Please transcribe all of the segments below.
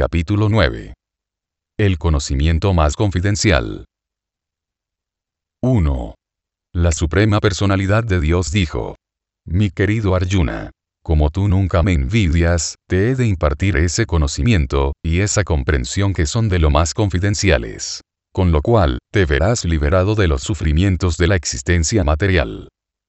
Capítulo 9. El conocimiento más confidencial. 1. La Suprema Personalidad de Dios dijo: Mi querido Arjuna, como tú nunca me envidias, te he de impartir ese conocimiento, y esa comprensión que son de lo más confidenciales. Con lo cual, te verás liberado de los sufrimientos de la existencia material.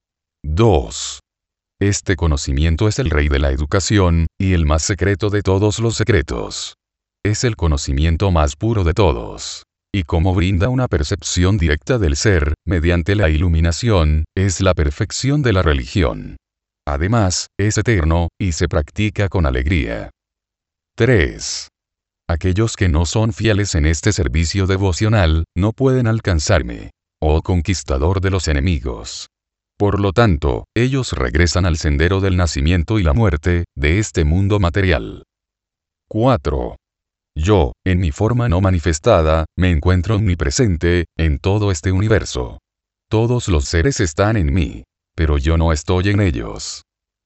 2. Este conocimiento es el rey de la educación, y el más secreto de todos los secretos. Es el conocimiento más puro de todos. Y como brinda una percepción directa del ser, mediante la iluminación, es la perfección de la religión. Además, es eterno, y se practica con alegría. 3. Aquellos que no son fieles en este servicio devocional, no pueden alcanzarme, oh conquistador de los enemigos. Por lo tanto, ellos regresan al sendero del nacimiento y la muerte, de este mundo material. 4. Yo, en mi forma no manifestada, me encuentro omnipresente, en todo este universo. Todos los seres están en mí, pero yo no estoy en ellos.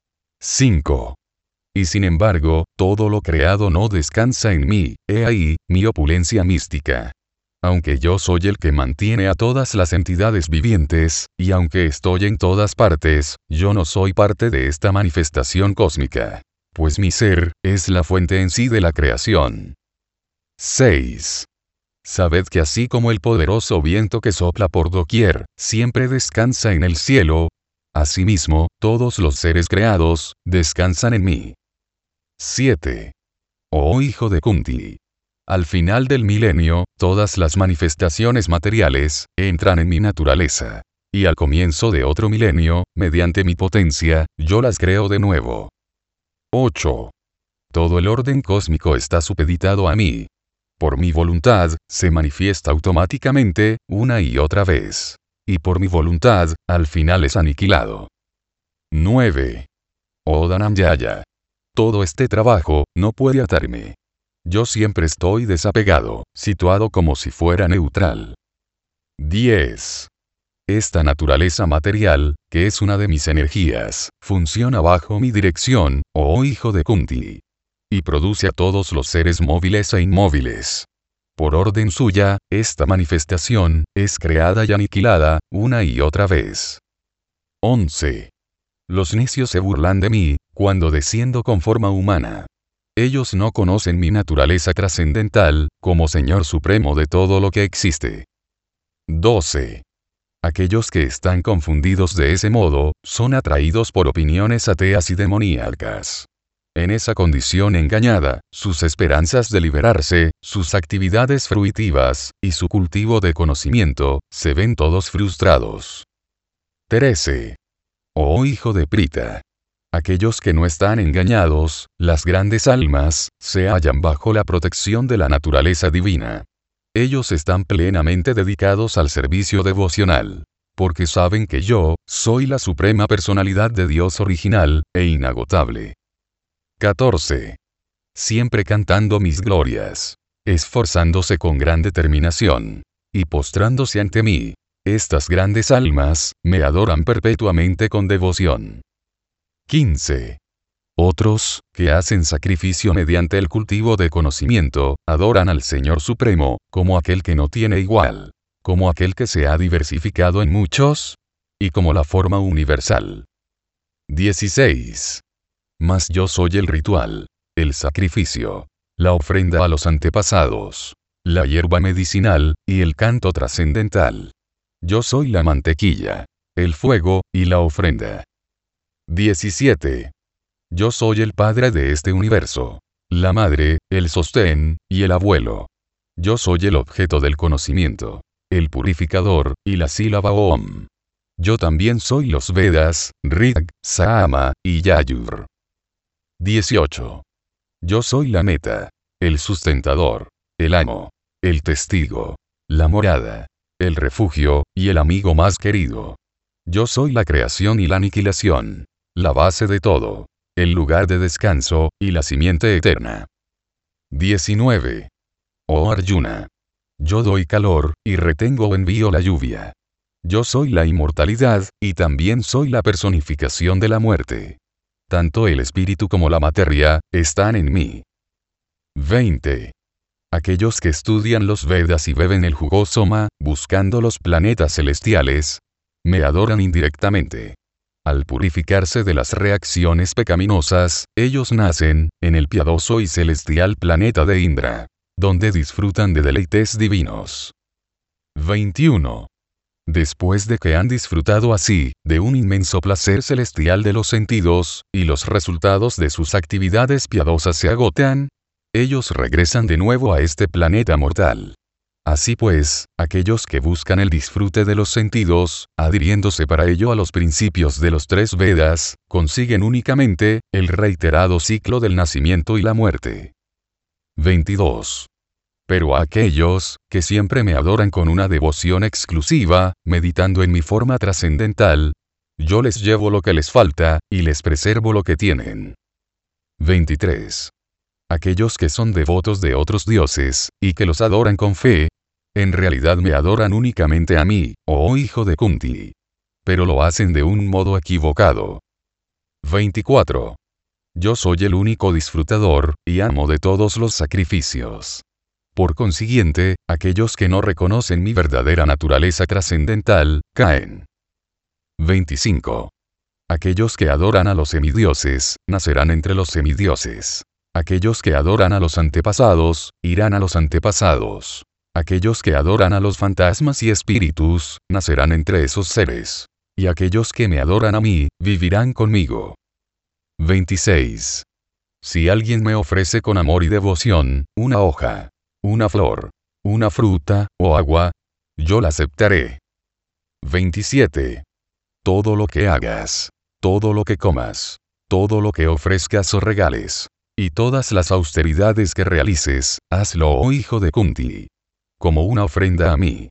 5. Y sin embargo, todo lo creado no descansa en mí, he ahí, mi opulencia mística. Aunque yo soy el que mantiene a todas las entidades vivientes, y aunque estoy en todas partes, yo no soy parte de esta manifestación cósmica. Pues mi ser, es la fuente en sí de la creación. 6. Sabed que así como el poderoso viento que sopla por doquier, siempre descansa en el cielo, asimismo, todos los seres creados, descansan en mí. 7. Oh hijo de Kunti. Al final del milenio, todas las manifestaciones materiales, entran en mi naturaleza. Y al comienzo de otro milenio, mediante mi potencia, yo las creo de nuevo. 8. Todo el orden cósmico está supeditado a mí. Por mi voluntad, se manifiesta automáticamente, una y otra vez. Y por mi voluntad, al final es aniquilado. 9. Oh Dhananjaya. Todo este trabajo, no puede atarme. Yo siempre estoy desapegado, situado como si fuera neutral. 10. Esta naturaleza material, que es una de mis energías, funciona bajo mi dirección, oh hijo de Kunti. Y produce a todos los seres móviles e inmóviles. Por orden suya, esta manifestación, es creada y aniquilada, una y otra vez. 11. Los necios se burlan de mí, cuando desciendo con forma humana. Ellos no conocen mi naturaleza trascendental, como Señor Supremo de todo lo que existe. 12. Aquellos que están confundidos de ese modo, son atraídos por opiniones ateas y demoníacas. En esa condición engañada, sus esperanzas de liberarse, sus actividades fruitivas, y su cultivo de conocimiento, se ven todos frustrados. 13. Oh hijo de Prita. Aquellos que no están engañados, las grandes almas, se hallan bajo la protección de la naturaleza divina. Ellos están plenamente dedicados al servicio devocional, porque saben que yo, soy la Suprema Personalidad de Dios original, e inagotable. 14. Siempre cantando mis glorias, esforzándose con gran determinación, y postrándose ante mí, estas grandes almas, me adoran perpetuamente con devoción. 15. Otros, que hacen sacrificio mediante el cultivo de conocimiento, adoran al Señor Supremo, como aquel que no tiene igual, como aquel que se ha diversificado en muchos, y como la forma universal. 16. Mas yo soy el ritual, el sacrificio, la ofrenda a los antepasados, la hierba medicinal, y el canto trascendental. Yo soy la mantequilla, el fuego, y la ofrenda. 17. Yo soy el padre de este universo, la madre, el sostén, y el abuelo. Yo soy el objeto del conocimiento, el purificador, y la sílaba Om. Yo también soy los Vedas, Rig, Sama, y Yajur. 18. Yo soy la meta, el sustentador, el amo, el testigo, la morada, el refugio, y el amigo más querido. Yo soy la creación y la aniquilación, la base de todo, el lugar de descanso, y la simiente eterna. 19. Oh Arjuna. Yo doy calor, y retengo o envío la lluvia. Yo soy la inmortalidad, y también soy la personificación de la muerte. Tanto el espíritu como la materia, están en mí. 20. Aquellos que estudian los Vedas y beben el jugo Soma, buscando los planetas celestiales, me adoran indirectamente. Al purificarse de las reacciones pecaminosas, ellos nacen, en el piadoso y celestial planeta de Indra, donde disfrutan de deleites divinos. 21. Después de que han disfrutado así, de un inmenso placer celestial de los sentidos, y los resultados de sus actividades piadosas se agotan, ellos regresan de nuevo a este planeta mortal. Así pues, aquellos que buscan el disfrute de los sentidos, adhiriéndose para ello a los principios de los 3 Vedas, consiguen únicamente, el reiterado ciclo del nacimiento y la muerte. 22. Pero a aquellos, que siempre me adoran con una devoción exclusiva, meditando en mi forma trascendental, yo les llevo lo que les falta, y les preservo lo que tienen. 23. Aquellos que son devotos de otros dioses, y que los adoran con fe, en realidad me adoran únicamente a mí, oh hijo de Kunti. Pero lo hacen de un modo equivocado. 24. Yo soy el único disfrutador, y amo de todos los sacrificios. Por consiguiente, aquellos que no reconocen mi verdadera naturaleza trascendental, caen. 25. Aquellos que adoran a los semidioses, nacerán entre los semidioses. Aquellos que adoran a los antepasados, irán a los antepasados. Aquellos que adoran a los fantasmas y espíritus, nacerán entre esos seres. Y aquellos que me adoran a mí, vivirán conmigo. 26. Si alguien me ofrece con amor y devoción, una hoja, una flor, una fruta, o agua, yo la aceptaré. 27. Todo lo que hagas, todo lo que comas, todo lo que ofrezcas o regales, y todas las austeridades que realices, hazlo, oh hijo de Kunti, como una ofrenda a mí.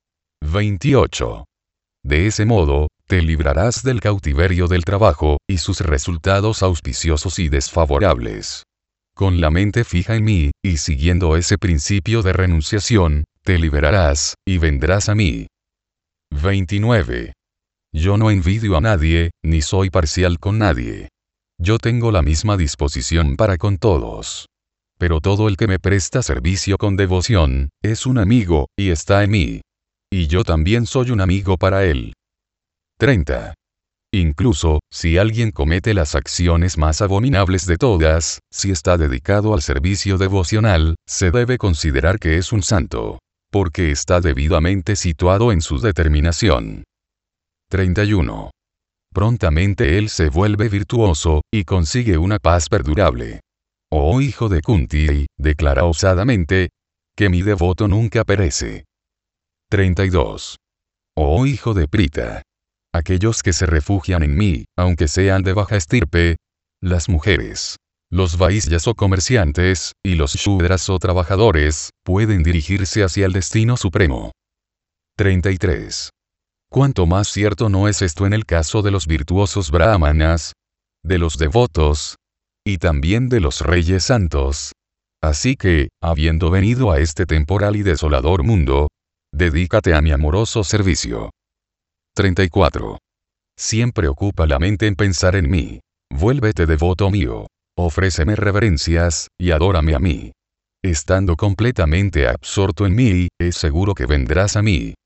28. De ese modo, te librarás del cautiverio del trabajo, y sus resultados auspiciosos y desfavorables. Con la mente fija en mí, y siguiendo ese principio de renunciación, te liberarás, y vendrás a mí. 29. Yo no envidio a nadie, ni soy parcial con nadie. Yo tengo la misma disposición para con todos. Pero todo el que me presta servicio con devoción, es un amigo, y está en mí. Y yo también soy un amigo para él. 30. Incluso, si alguien comete las acciones más abominables de todas, si está dedicado al servicio devocional, se debe considerar que es un santo, porque está debidamente situado en su determinación. 31. Prontamente él se vuelve virtuoso, y consigue una paz perdurable. Oh hijo de Kunti, declara osadamente, que mi devoto nunca perece. 32. Oh hijo de Prita. Aquellos que se refugian en mí, aunque sean de baja estirpe, las mujeres, los vaisyas o comerciantes, y los shudras o trabajadores, pueden dirigirse hacia el destino supremo. 33. Cuanto más cierto no es esto en el caso de los virtuosos brahmanas, de los devotos, y también de los reyes santos. Así que, habiendo venido a este temporal y desolador mundo, dedícate a mi amoroso servicio. 34. Siempre ocupa la mente en pensar en mí. Vuélvete devoto mío. Ofréceme reverencias, y adórame a mí. Estando completamente absorto en mí, es seguro que vendrás a mí.